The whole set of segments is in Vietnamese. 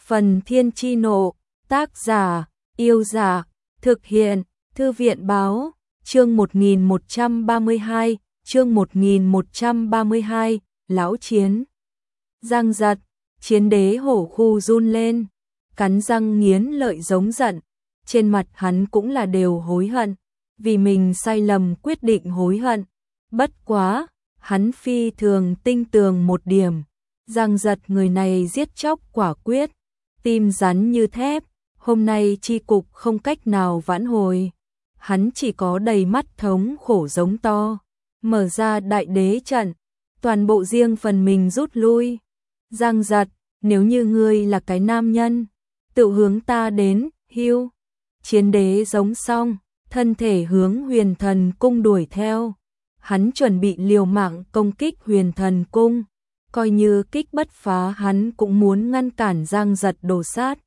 Phần Thiên Chi Nộ, tác giả, Yêu Giả, thực hiện, Thư viện Báo, chương 1132, chương 1132, Lão Chiến. Giang giật, Chiến Đế hổ khu run lên, cắn răng nghiến lợi giống giận, trên mặt hắn cũng là đều hối hận, vì mình sai lầm quyết định hối hận. Bất quá, hắn phi thường tinh tường một điểm, Giang giật người này giết chóc quả quyết, tim rắn như thép, hôm nay chi cục không cách nào vãn hồi. Hắn chỉ có đầy mắt thống khổ giống to, mở ra đại đế trận, toàn bộ riêng phần mình rút lui. Giang giật, nếu như ngươi là cái nam nhân, tự hướng ta đến, hưu. Chiến Đế giống xong, thân thể hướng Huyền Thần Cung đuổi theo. Hắn chuẩn bị liều mạng công kích Huyền Thần Cung, coi như kích bất phá hắn cũng muốn ngăn cản Giang giật đồ sát.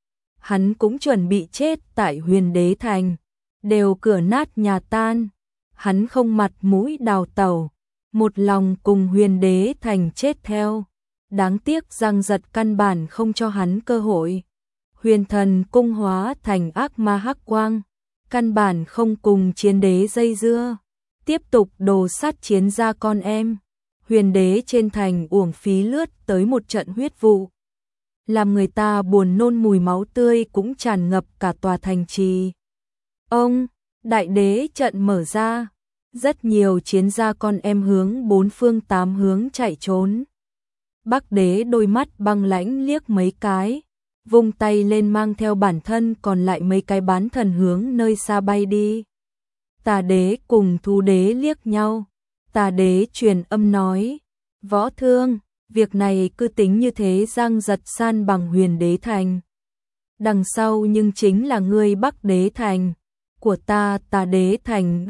Hắn cũng chuẩn bị chết tại Huyền Đế Thành, đều cửa nát nhà tan. Hắn không mặt mũi đào tẩu, một lòng cùng Huyền Đế Thành chết theo. Đáng tiếc Giang giật căn bản không cho hắn cơ hội. Huyền Thần Cung hóa thành ác ma hắc quang, căn bản không cùng Chiến Đế dây dưa, tiếp tục đồ sát Chiến gia con em. Huyền Đế trên thành uổng phí lướt tới một trận huyết vụ, làm người ta buồn nôn, mùi máu tươi cũng tràn ngập cả tòa thành trì. Ông, đại đế trận mở ra, rất nhiều Chiến gia con em hướng bốn phương tám hướng chạy trốn. Bắc đế đôi mắt băng lãnh liếc mấy cái, vung tay lên mang theo bản thân còn lại mấy cái bán thần hướng nơi xa bay đi. Tà đế cùng Thú đế liếc nhau, Tà đế truyền âm nói, Võ Thương, việc này cứ tính như thế. Giang giật san bằng Huyền Đế Thành, đằng sau nhưng chính là ngươi Bắc Đế Thành của ta. Tà đế thành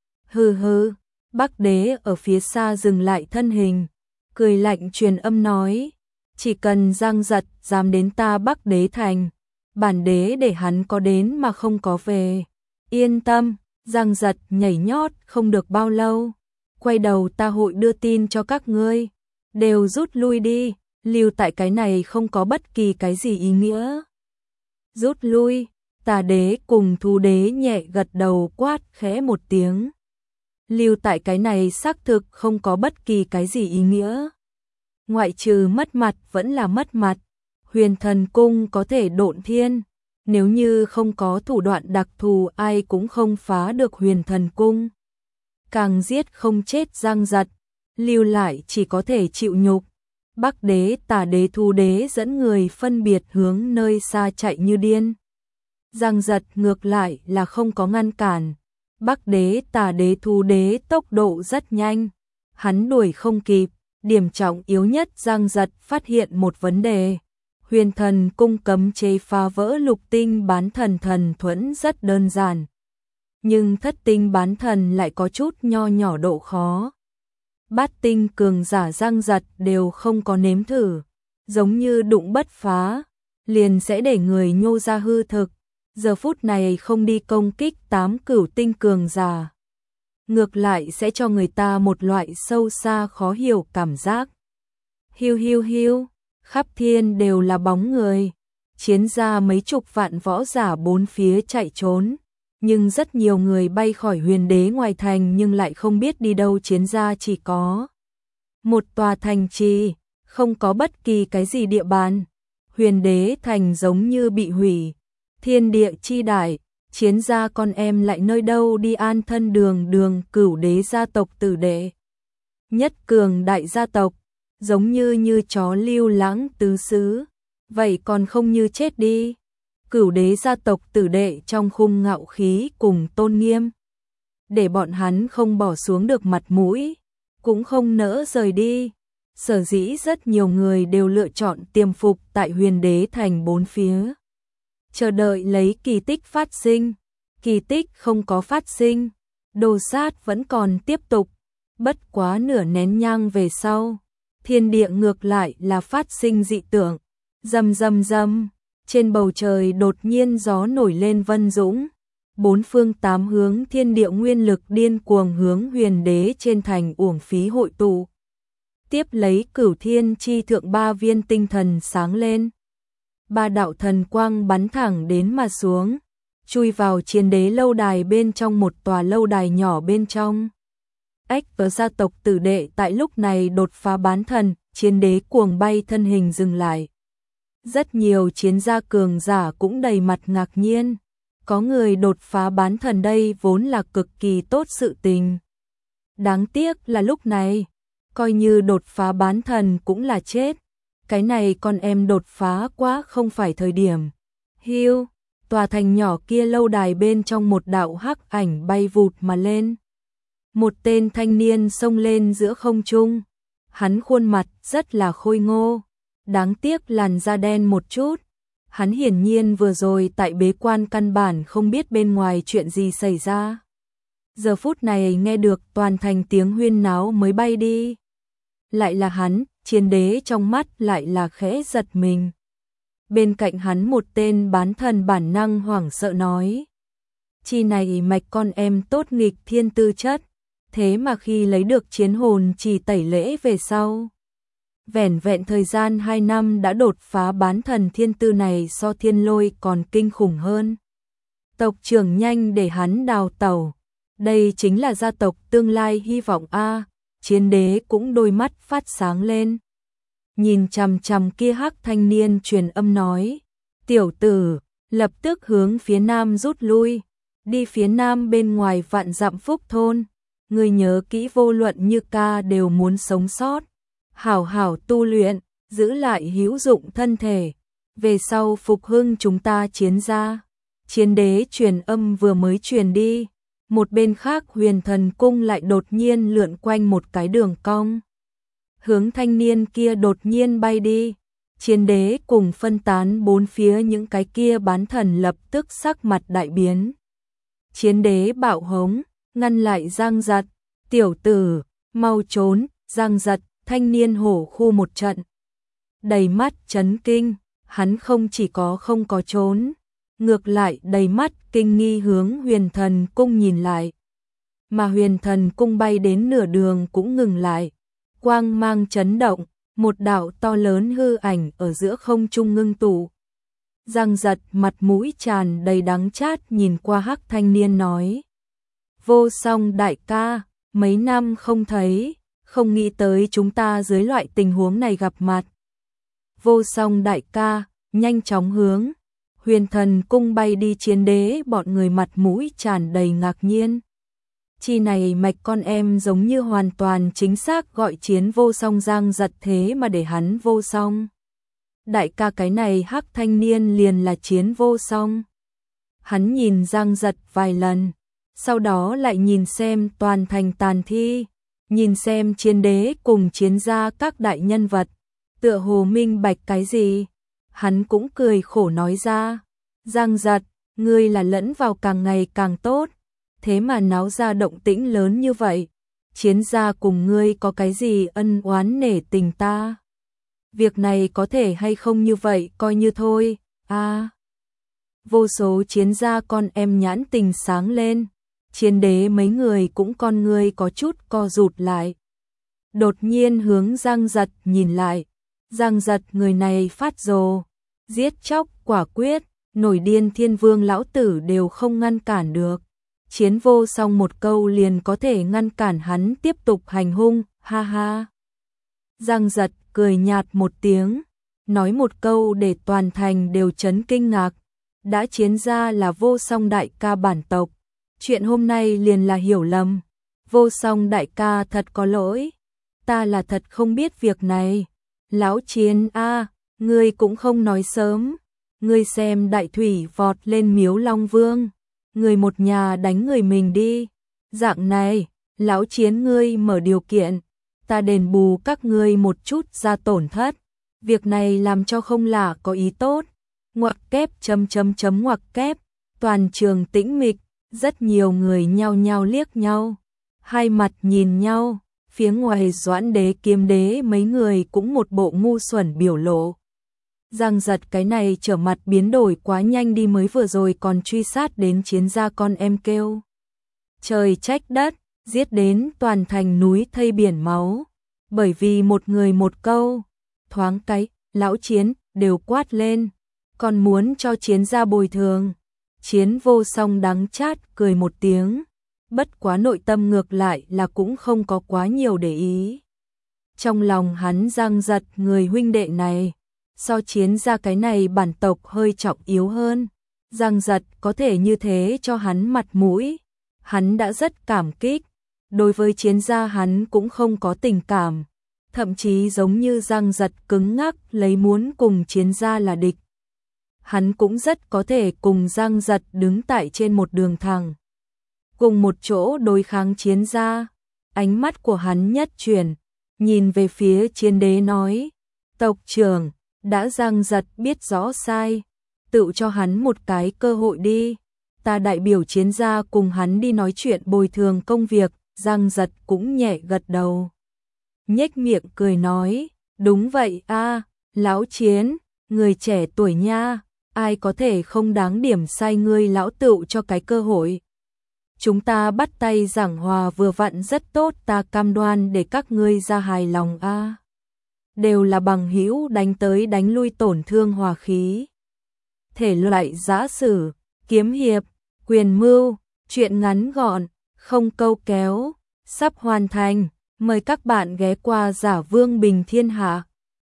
hừ hừ. Bắc đế ở phía xa dừng lại thân hình, cười lạnh truyền âm nói, chỉ cần Giang giật dám đến ta Bắc Đế Thành, bản đế để hắn có đến mà không có về. Yên tâm, Giang giật nhảy nhót không được bao lâu, quay đầu ta hội đưa tin cho các ngươi, đều rút lui đi, lưu tại cái này không có bất kỳ cái gì ý nghĩa. Rút lui. Tà đế cùng Thú đế nhẹ gật đầu quát khẽ một tiếng. Lưu tại cái này xác thực không có bất kỳ cái gì ý nghĩa. Ngoại trừ mất mặt vẫn là mất mặt. Huyền Thần Cung có thể độn thiên, nếu như không có thủ đoạn đặc thù ai cũng không phá được Huyền Thần Cung. Càng giết không chết Giang giật, lưu lại chỉ có thể chịu nhục. Bắc đế, Tà đế, Thú đế dẫn người phân biệt hướng nơi xa chạy như điên. Giang giật ngược lại là không có ngăn cản. Bắc đế, Tà đế, Thú đế tốc độ rất nhanh, hắn đuổi không kịp. Điểm trọng yếu nhất Giang giật phát hiện một vấn đề. Huyền Thần Cung cấm chế phá vỡ lục tinh bán thần thần thuẫn rất đơn giản, nhưng thất tinh bán thần lại có chút nho nhỏ độ khó. Bát tinh cường giả Giang giật đều không có nếm thử, giống như đụng bất phá, liền sẽ để người nhô ra hư thực. Giờ phút này không đi công kích 8 cửu tinh cường giả, ngược lại sẽ cho người ta một loại sâu xa khó hiểu cảm giác. Hiu hiu hiu, khắp thiên đều là bóng người, Chiến gia mấy chục vạn võ giả bốn phía chạy trốn, nhưng rất nhiều người bay khỏi Huyền Đế ngoài thành nhưng lại không biết đi đâu. Chiến gia chỉ có một tòa thành trì, không có bất kỳ cái gì địa bàn. Huyền Đế Thành giống như bị hủy, thiên địa chi đại, Chiến gia con em lại nơi đâu đi an thân. Đường Cửu đế gia tộc tử đệ, nhất cường đại gia tộc, giống như chó lưu lãng tứ xứ, vậy còn không như chết đi. Cửu đế gia tộc tử đệ trong khung ngạo khí cùng tôn nghiêm, để bọn hắn không bỏ xuống được mặt mũi, cũng không nỡ rời đi. Sở dĩ rất nhiều người đều lựa chọn tiềm phục tại Huyền Đế Thành bốn phía, chờ đợi lấy kỳ tích phát sinh. Kỳ tích không có phát sinh, đồ sát vẫn còn tiếp tục. Bất quá nửa nén nhang về sau, thiên địa ngược lại là phát sinh dị tượng. Rầm rầm rầm, trên bầu trời đột nhiên gió nổi lên vân dũng, bốn phương tám hướng thiên địa nguyên lực điên cuồng hướng Huyền Đế trên thành uổng phí hội tụ. Tiếp lấy Cửu Thiên chi thượng 3 viên tinh thần sáng lên. ba đạo thần quang bắn thẳng đến mà xuống, chui vào chiến đế lâu đài bên trong một tòa lâu đài nhỏ bên trong. Ếch và gia tộc tử đệ tại lúc này đột phá bán thần, chiến đế cuồng bay thân hình dừng lại. Rất nhiều chiến gia cường giả cũng đầy mặt ngạc nhiên. Có người đột phá bán thần đây vốn là cực kỳ tốt sự tình. Đáng tiếc là lúc này, coi như đột phá bán thần cũng là chết. Cái này con em đột phá quá không phải thời điểm. Hiu, tòa thành nhỏ kia lâu đài bên trong một đạo hắc ảnh bay vụt mà lên. Một tên thanh niên xông lên giữa không trung. Hắn khuôn mặt rất là khôi ngô. Đáng tiếc làn da đen một chút. Hắn hiển nhiên vừa rồi tại bế quan căn bản không biết bên ngoài chuyện gì xảy ra. Giờ phút này nghe được toàn thành tiếng huyên náo mới bay đi. Lại là hắn, chiến đế trong mắt lại là khẽ giật mình. Bên cạnh hắn một tên bán thần bản năng hoảng sợ nói. Chi này mạch con em tốt nghịch thiên tư chất. Thế mà khi lấy được chiến hồn chỉ tẩy lễ về sau. Vẻn vẹn thời gian 2 năm đã đột phá bán thần thiên tư này so thiên lôi còn kinh khủng hơn. Tộc trưởng nhanh để hắn đào tẩu. Đây chính là gia tộc tương lai hy vọng a. Chiến đế cũng đôi mắt phát sáng lên. Nhìn chằm chằm kia hắc thanh niên truyền âm nói. Tiểu tử, lập tức hướng phía nam rút lui. Đi phía nam bên ngoài vạn dặm phúc thôn. Người nhớ kỹ vô luận như ca đều muốn sống sót. Hảo hảo tu luyện, giữ lại hữu dụng thân thể. Về sau phục hưng chúng ta chiến gia. Chiến đế truyền âm vừa mới truyền đi. Một bên khác huyền thần cung lại đột nhiên lượn quanh một cái đường cong. Hướng thanh niên kia đột nhiên bay đi. Chiến đế cùng phân tán bốn phía những cái kia bán thần lập tức sắc mặt đại biến. Chiến đế bạo hống, ngăn lại Giang Giật. Tiểu tử, mau trốn, Giang Giật, thanh niên hổ khu một trận. Đầy mắt chấn kinh, hắn không chỉ có không có trốn. Ngược lại đầy mắt kinh nghi hướng huyền thần cung nhìn lại. Mà huyền thần cung bay đến nửa đường cũng ngừng lại. Quang mang chấn động, một đạo to lớn hư ảnh ở giữa không trung ngưng tụ. Giang Giật mặt mũi tràn đầy đắng chát nhìn qua hắc thanh niên nói. Vô Song đại ca, mấy năm không thấy, không nghĩ tới chúng ta dưới loại tình huống này gặp mặt. Vô Song đại ca, nhanh chóng hướng. Huyền thần cung bay đi chiến đế bọn người mặt mũi tràn đầy ngạc nhiên. Chi này mạch con em giống như hoàn toàn chính xác gọi chiến Vô Song Giang Giật thế mà để hắn Vô Song. Đại ca cái này hắc thanh niên liền là chiến Vô Song. Hắn nhìn Giang Giật vài lần, sau đó lại nhìn xem toàn thành tàn thi, nhìn xem chiến đế cùng chiến gia các đại nhân vật, tựa hồ minh bạch cái gì. Hắn cũng cười khổ nói ra, Giang Giật, ngươi là lẫn vào càng ngày càng tốt, thế mà náo ra động tĩnh lớn như vậy, chiến gia cùng ngươi có cái gì ân oán nể tình ta? Việc này có thể hay không như vậy coi như thôi, vô số chiến gia con em nhãn tình sáng lên, chiến đế mấy người cũng con ngươi có chút co rụt lại. Đột nhiên hướng Giang Giật nhìn lại, Giang Giật người này phát rồ, giết chóc quả quyết, nổi điên thiên vương lão tử đều không ngăn cản được. Chiến Vô Song một câu liền có thể ngăn cản hắn tiếp tục hành hung, ha ha. Giang Giật cười nhạt một tiếng, nói một câu để toàn thành đều chấn kinh ngạc. Đã chiến ra là Vô Song đại ca bản tộc. Chuyện hôm nay liền là hiểu lầm. Vô Song đại ca thật có lỗi. Ta là thật không biết việc này. Lão Chiến ngươi cũng không nói sớm. Ngươi xem đại thủy vọt lên miếu Long Vương. Người một nhà đánh người mình đi. Dạng này, Lão Chiến ngươi mở điều kiện. Ta đền bù các ngươi một chút ra tổn thất. Việc này làm cho không là có ý tốt. Ngoặc kép ngoặc kép. Toàn trường tĩnh mịch, rất nhiều người nhao nhao liếc nhau. Hai mặt nhìn nhau, phía ngoài Doãn Đế Kiếm Đế mấy người cũng một bộ ngu xuẩn biểu lộ. Giang Giật cái này trở mặt biến đổi quá nhanh đi, mới vừa rồi còn truy sát đến chiến gia con em kêu. Trời trách đất, giết đến toàn thành núi thây biển máu. Bởi vì một người một câu, thoáng cái, Lão Chiến đều quát lên. còn muốn cho Chiến gia bồi thường. Chiến Vô Song đắng chát cười một tiếng, bất quá nội tâm ngược lại là cũng không có quá nhiều để ý. Trong lòng hắn Giang Giật người huynh đệ này, so Chiến gia cái này bản tộc hơi trọng yếu hơn. Giang Giật có thể như thế cho hắn mặt mũi, hắn đã rất cảm kích. Đối với Chiến gia hắn cũng không có tình cảm, thậm chí giống như Giang Giật cứng ngắc lấy muốn cùng Chiến gia là địch. Hắn cũng rất có thể cùng Giang Giật đứng tại trên một đường thẳng, cùng một chỗ đối kháng Chiến gia. Ánh mắt của hắn nhất chuyển, nhìn về phía Chiến đế nói, tộc trưởng, đã Giang Giật biết rõ sai, tự cho hắn một cái cơ hội đi. Ta đại biểu Chiến gia cùng hắn đi nói chuyện bồi thường công việc. Giang Giật cũng nhẹ gật đầu, nhếch miệng cười nói, đúng vậy a, lão Chiến, người trẻ tuổi nha, ai có thể không đáng điểm sai ngươi lão tựu cho cái cơ hội. Chúng ta bắt tay giảng hòa vừa vặn rất tốt, ta cam đoan để các ngươi ra hài lòng a. Đều là bằng hữu đánh tới đánh lui tổn thương hòa khí. Thể loại giã sử, kiếm hiệp, quyền mưu, truyện ngắn gọn, không câu kéo, sắp hoàn thành. Mời các bạn ghé qua Giả Vương Bình Thiên Hạ.